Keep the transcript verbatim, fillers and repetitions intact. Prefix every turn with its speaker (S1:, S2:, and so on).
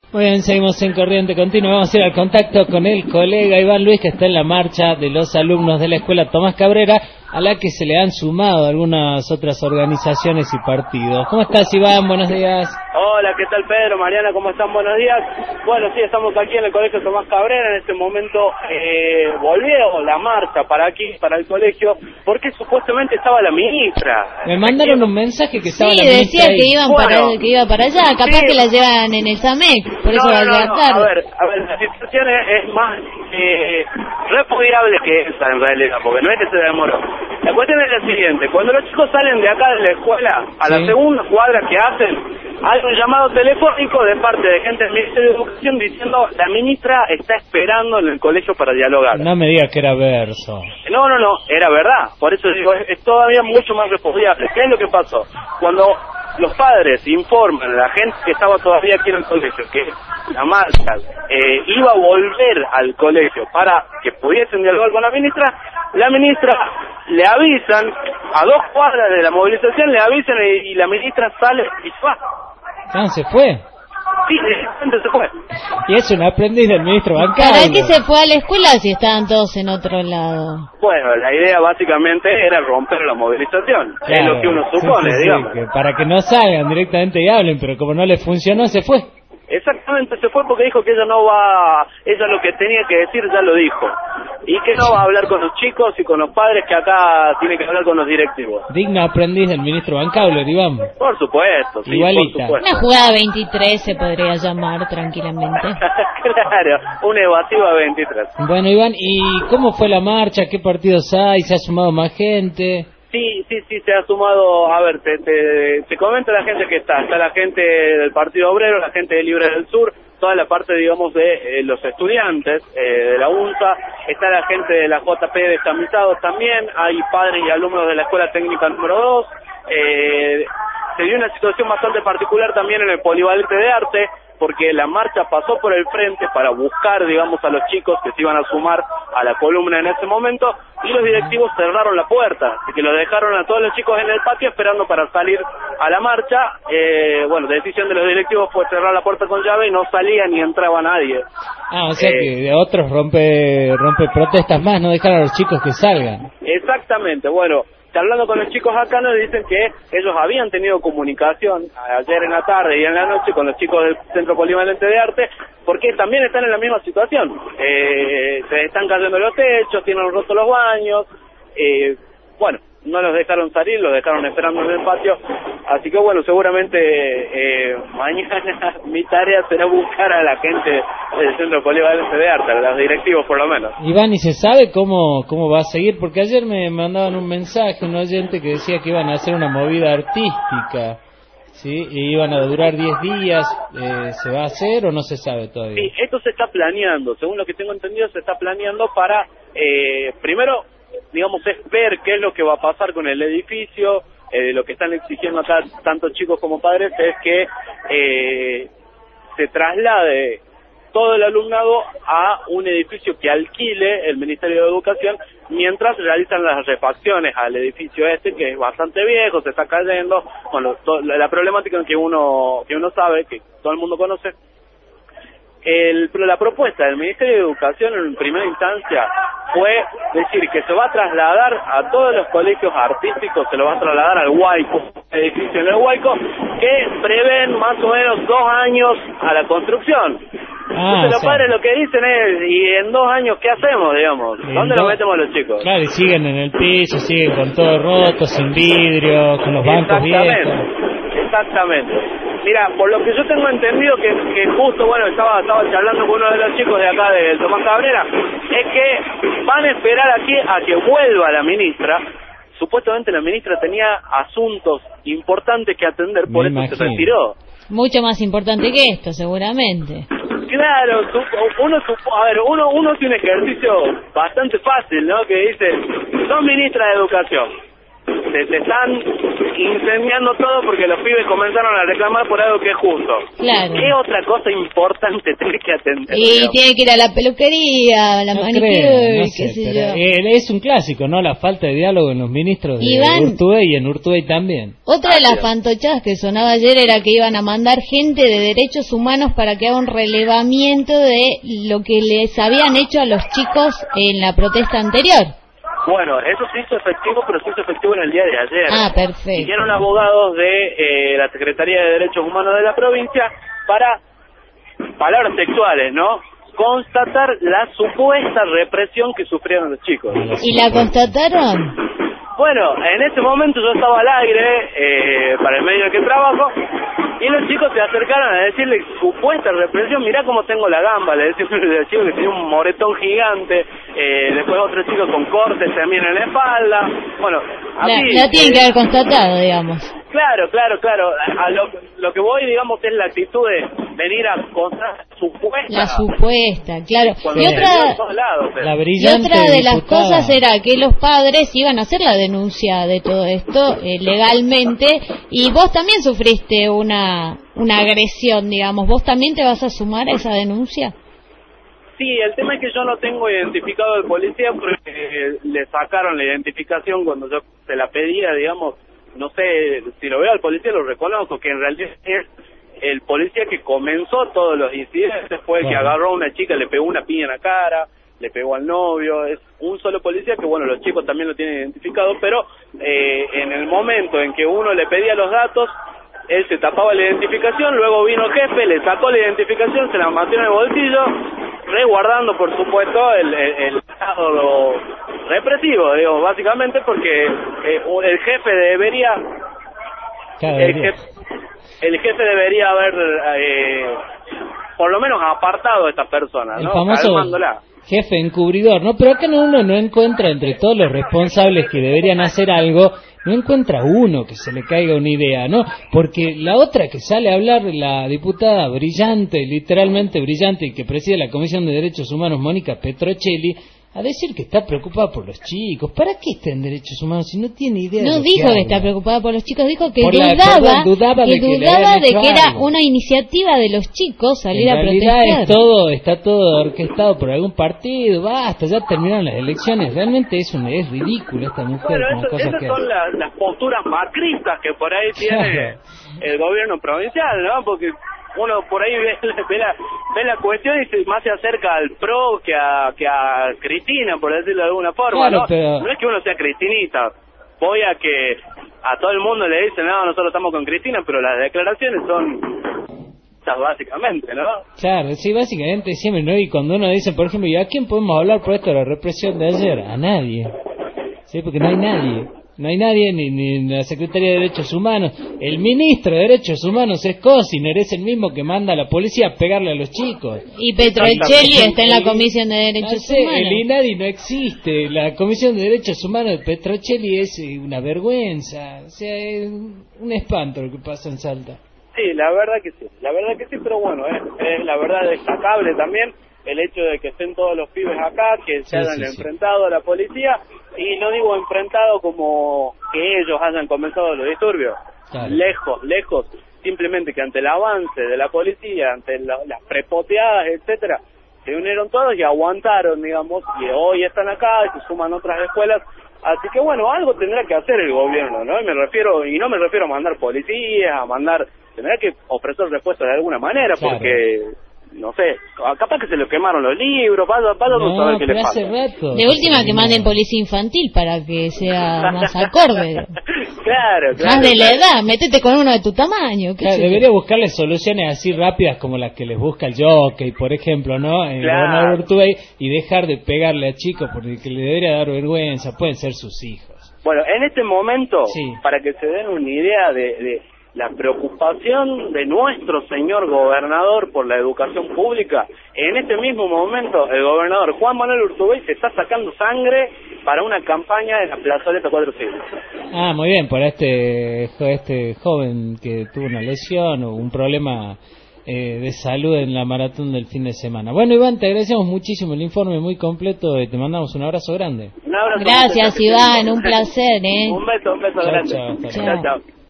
S1: Muy bien, seguimos en Corriente Continua. Vamos a ir al contacto con el colega Iván Luis, que está en la marcha de los alumnos de la Escuela Tomás Cabrera, a la que se le han sumado algunas otras organizaciones y partidos. ¿Cómo estás, Iván? Buenos días.
S2: Hola, ¿qué tal, Pedro? Mariana, ¿cómo están? Buenos días. Bueno, sí, estamos aquí en el Colegio Tomás Cabrera. En este momento eh, volvió la marcha para aquí, para el colegio, porque supuestamente estaba la ministra.
S1: Me mandaron un mensaje que estaba
S3: sí,
S1: la ministra
S3: decía que, iban
S2: bueno,
S3: para, que iba para allá, capaz
S2: sí.
S3: que la llevan en el SAMEC, por eso
S2: no,
S3: va a
S2: no,
S3: llegar
S2: no,
S3: tarde.
S2: A ver, a ver, la situación es, es más eh, repudiable que esa en realidad, porque no es que se demoró. La cuestión es la siguiente: cuando los chicos salen de acá de la escuela, a
S1: sí.
S2: la segunda cuadra que hacen, hay un llamado telefónico de parte de gente del Ministerio de Educación diciendo la ministra está esperando en el colegio para dialogar.
S1: No me digas que era verso.
S2: No, no, no, era verdad. Por eso digo, es, es todavía mucho más repudiable. ¿Qué es lo que pasó? Cuando los padres informan a la gente que estaba todavía aquí en el colegio que la marcha eh, iba a volver al colegio para que pudiesen dialogar con la ministra, la ministra le avisan, a dos cuadras de la movilización le avisan y, y la ministra sale y se va.
S1: Ah, ¿se fue?
S2: Sí, directamente se fue.
S1: Y es un aprendiz del ministro bancario.
S3: ¿Para qué se fue a la escuela si estaban todos en otro lado?
S2: Bueno, la idea básicamente era romper la movilización,
S1: Claro,
S2: es lo que uno supone,
S1: sí, sí, sí,
S2: digamos.
S1: que para que no salgan directamente y hablen, pero como no les funcionó, se fue.
S2: Exactamente, se fue porque dijo que ella no va, ella lo que tenía que decir ya lo dijo, y que no va a hablar con los chicos y con los padres, que acá tiene que hablar con los directivos.
S1: Digno aprendiz del ministro bancable, Iván.
S2: Por supuesto, sí,
S1: Igualita.
S2: por supuesto.
S3: Una jugada veintitrés se podría llamar tranquilamente.
S2: Claro, una evasiva veintitrés.
S1: Bueno, Iván, ¿y cómo fue la marcha? ¿Qué partidos hay? ¿Se ha sumado más gente?
S2: Sí, sí, sí, se ha sumado, a ver, te, te, te comento la gente que está, está la gente del Partido Obrero, la gente de Libre del Sur, toda la parte, digamos, de eh, los estudiantes eh, de la UNSA, está la gente de la J P Destamizados también, hay padres y alumnos de la Escuela Técnica número dos, eh, se dio una situación bastante particular también en el Polivalente de Arte, porque la marcha pasó por el frente para buscar, digamos, a los chicos que se iban a sumar a la columna en ese momento, y los directivos cerraron la puerta, así que los dejaron a todos los chicos en el patio esperando para salir a la marcha. Eh, bueno, la decisión de los directivos fue cerrar la puerta con llave y no salía ni entraba nadie.
S1: Ah, o sea
S2: eh,
S1: que de otros rompe rompe protestas más, no dejar a los chicos que salgan.
S2: Exactamente, bueno, hablando con los chicos acá nos dicen que ellos habían tenido comunicación ayer en la tarde y en la noche con los chicos del Centro Polivalente de Arte, porque también están en la misma situación. Eh, se están cayendo los techos, tienen rotos los baños, eh, bueno, no los dejaron salir, los dejaron esperando en el patio, así que bueno, seguramente eh, mañana mi tarea será buscar a la gente del Centro Polivalente de Arte, a los directivos por lo menos.
S1: Iván, ¿y se sabe cómo cómo va a seguir? Porque ayer me mandaban un mensaje, un oyente que decía que iban a hacer una movida artística, ¿sí? Y iban a durar diez días, eh, ¿se va a hacer o no se sabe todavía?
S2: Sí, esto se está planeando, según lo que tengo entendido se está planeando para, eh, primero, digamos, es ver qué es lo que va a pasar con el edificio. Eh, lo que están exigiendo acá tanto chicos como padres es que eh, se traslade todo el alumnado a un edificio que alquile el Ministerio de Educación mientras realizan las refacciones al edificio este, que es bastante viejo, se está cayendo. Bueno, to, la, la problemática que uno que uno sabe, que todo el mundo conoce. El, la propuesta del Ministerio de Educación en primera instancia fue decir que se va a trasladar a todos los colegios artísticos, se lo va a trasladar al Huayco, edificio en el Huayco, que prevén más o menos dos años a la construcción.
S1: Ah,
S2: Entonces los
S1: sí.
S2: padres lo que dicen es, ¿y en dos años qué hacemos, digamos? ¿Dónde
S1: do...
S2: los metemos a los chicos?
S1: Claro, y siguen en el piso, siguen con todo roto, sin vidrio, con los bancos viejos.
S2: Exactamente. Mira, por lo que yo tengo entendido que, que justo, bueno, estaba, estaba charlando con uno de los chicos de acá del Tomás Cabrera, es que van a esperar aquí a que vuelva la ministra. Supuestamente la ministra tenía asuntos importantes que atender, por
S1: Me
S2: eso
S1: imagino.
S2: se retiró.
S3: Mucho más importante que esto, seguramente.
S2: Claro, uno, a ver, uno, uno tiene un ejercicio bastante fácil, ¿no? Que dice, son ministra de Educación. se, se están incendiando todo porque los pibes comenzaron a reclamar por algo que es justo.
S3: Claro.
S2: ¿Qué otra cosa importante tenés que atender?
S3: Y
S2: digamos?
S3: tiene que ir a la peluquería, a la
S1: No
S3: manicure,
S1: creo, no
S3: qué
S1: sé,
S3: sé
S1: pero,
S3: yo.
S1: eh, es un clásico, ¿no? La falta de diálogo en los ministros de
S3: Iván,
S1: Urtubey y en Urtubey también.
S3: Otra de las
S2: Ah,
S3: fantochadas que sonaba ayer era que iban a mandar gente de derechos humanos para que haga un relevamiento de lo que les habían hecho a los chicos en la protesta anterior.
S2: Bueno, eso se hizo efectivo, pero se hizo efectivo en el día de ayer.
S3: Ah, perfecto.
S2: Hicieron abogados de eh, la Secretaría de Derechos Humanos de la provincia para, palabras textuales, ¿no?, constatar la supuesta represión que sufrieron los chicos.
S3: ¿Y la constataron?
S2: Bueno, en ese momento yo estaba al aire eh, para el medio en que trabajo y los chicos se acercaron a decirle supuesta represión. Mirá cómo tengo la gamba, le decía el chico que tenía un moretón gigante, eh, después otro chico con cortes también en la espalda. Bueno, así,
S3: La, la tienen
S2: eh,
S3: que haber constatado, digamos.
S2: Claro, claro, claro. A, a lo, lo que voy, digamos, es la actitud de venir a contar supuesta.
S3: La supuesta, claro.
S2: Cuando
S3: Y
S2: se dio
S3: otra,
S2: en todos lados, pero-
S1: La
S3: y
S1: brillante
S3: otra de las
S1: diputada.
S3: cosas era que los padres iban a hacer la denuncia de todo esto eh, legalmente, y vos también sufriste una una agresión, digamos. ¿Vos también te vas a sumar a esa denuncia?
S2: Sí, el tema es que yo no tengo identificado al policía porque eh, le sacaron la identificación cuando yo se la pedía, digamos. No sé, si lo veo al policía lo reconozco, que en realidad es el policía que comenzó todos los incidentes, fue el que
S1: Bueno.
S2: agarró a una chica, le pegó una piña en la cara, le pegó al novio. Es un solo policía que, bueno, los chicos también lo tienen identificado, pero eh, en el momento en que uno le pedía los datos, él se tapaba la identificación, luego vino el jefe, le sacó la identificación, se la metió en el bolsillo, resguardando, por supuesto, el, el, el estado represivo, digo, básicamente porque eh, el jefe debería...
S1: Claro,
S2: El jefe, el jefe debería haber, eh, por lo menos, apartado a esta persona,
S1: el
S2: ¿no?
S1: famoso
S2: Calmándola.
S1: jefe encubridor, ¿no? Pero acá no, uno no encuentra entre todos los responsables que deberían hacer algo, no encuentra uno que se le caiga una idea, ¿no? Porque la otra que sale a hablar, la diputada brillante, literalmente brillante, y que preside la Comisión de Derechos Humanos, Mónica Petrocelli, a decir que está preocupada por los chicos. ¿Para qué está en derechos humanos si no tiene idea de
S3: No
S1: lo
S3: dijo
S1: que
S3: que está
S1: habla?
S3: preocupada por los chicos, dijo que
S1: Por la-
S3: dudaba,
S1: perdón, dudaba
S3: que,
S1: de que le
S3: dudaba
S1: habían
S3: de
S1: hecho
S3: que era
S1: algo.
S3: una iniciativa de los chicos salir
S1: En
S3: a
S1: realidad
S3: protestar.
S1: es todo, está todo orquestado por algún partido. Basta, ya terminaron las elecciones. Realmente es un, es ridículo esta mujer.
S2: Bueno,
S1: como
S2: eso-
S1: cosas
S2: esas
S1: que
S2: son
S1: hace.
S2: las, las posturas macristas que por ahí tiene
S1: Claro.
S2: el gobierno provincial, ¿no? Porque uno por ahí ve, ve, la, ve la cuestión y se más se acerca al PRO que a, que a Cristina, por decirlo de alguna forma,
S1: Claro,
S2: ¿no?
S1: pero-
S2: No es que uno sea cristinista, voy a que a todo el mundo le dicen, no, nosotros estamos con Cristina, pero las declaraciones son esas básicamente, ¿no?
S1: Claro, sí, básicamente siempre, ¿no? Y cuando uno dice, por ejemplo, ¿y a quién podemos hablar por esto de la represión de ayer? A nadie. Sí, porque no hay nadie. No hay nadie, ni, ni la Secretaría de Derechos Humanos. El ministro de Derechos Humanos es Cosiner, es el mismo que manda a la policía a pegarle a los chicos.
S3: Y Petrocelli está en la Comisión de Derechos
S1: No sé, el
S3: Humanos.
S1: INADI no existe. La Comisión de Derechos Humanos de Petrocelli es eh, una vergüenza. O sea, es un espanto lo que pasa en Salta.
S2: Sí, la verdad que sí, la verdad que sí, pero bueno, es, es la verdad destacable también el hecho de que estén todos los pibes acá, que se
S1: Sí,
S2: hayan
S1: sí, sí.
S2: enfrentado a la policía, y no digo enfrentado como que ellos hayan comenzado los disturbios,
S1: Claro.
S2: lejos, lejos, simplemente que ante el avance de la policía, ante la- las prepoteadas, etcétera, se unieron todos y aguantaron, digamos, y hoy están acá, y se suman otras escuelas. Así que bueno, algo tendrá que hacer el gobierno, ¿no? Y me refiero, y no me refiero a mandar policías, a mandar, tendrá que ofrecer respuestas de alguna manera,
S1: Claro.
S2: porque, no sé, capaz que se le quemaron los libros, vaya, vaya a saber
S1: No,
S2: qué le
S1: pero hace
S2: pasa.
S1: rato.
S3: De última que manden policía infantil para que sea más acorde.
S2: Claro, claro.
S3: Más de la
S2: claro.
S3: edad, métete con uno de tu tamaño. qué
S1: Claro,
S3: sé yo.
S1: debería buscarle soluciones así rápidas como las que les busca el jockey, por ejemplo, ¿no? En el
S2: Claro.
S1: gobernador Urtubey, y dejar de pegarle a chicos porque le debería dar vergüenza. Pueden ser sus hijos.
S2: Bueno, en este momento,
S1: Sí.
S2: para que se den una idea de, de la preocupación de nuestro señor gobernador por la educación pública, en este mismo momento el gobernador Juan Manuel Urtubey se está sacando sangre para una campaña en la plazoleta Cuatro Siglos.
S1: Ah, muy bien, para este, jo- este joven que tuvo una lesión o un problema eh, de salud en la maratón del fin de semana. Bueno, Iván, te agradecemos muchísimo el informe muy completo y te mandamos un abrazo grande.
S2: Un abrazo.
S3: Gracias, Iván, un placer, ¿eh?
S2: Un beso, un beso
S1: Chao,
S2: grande.
S1: chao, hasta
S3: Chao.
S2: Chao, chao.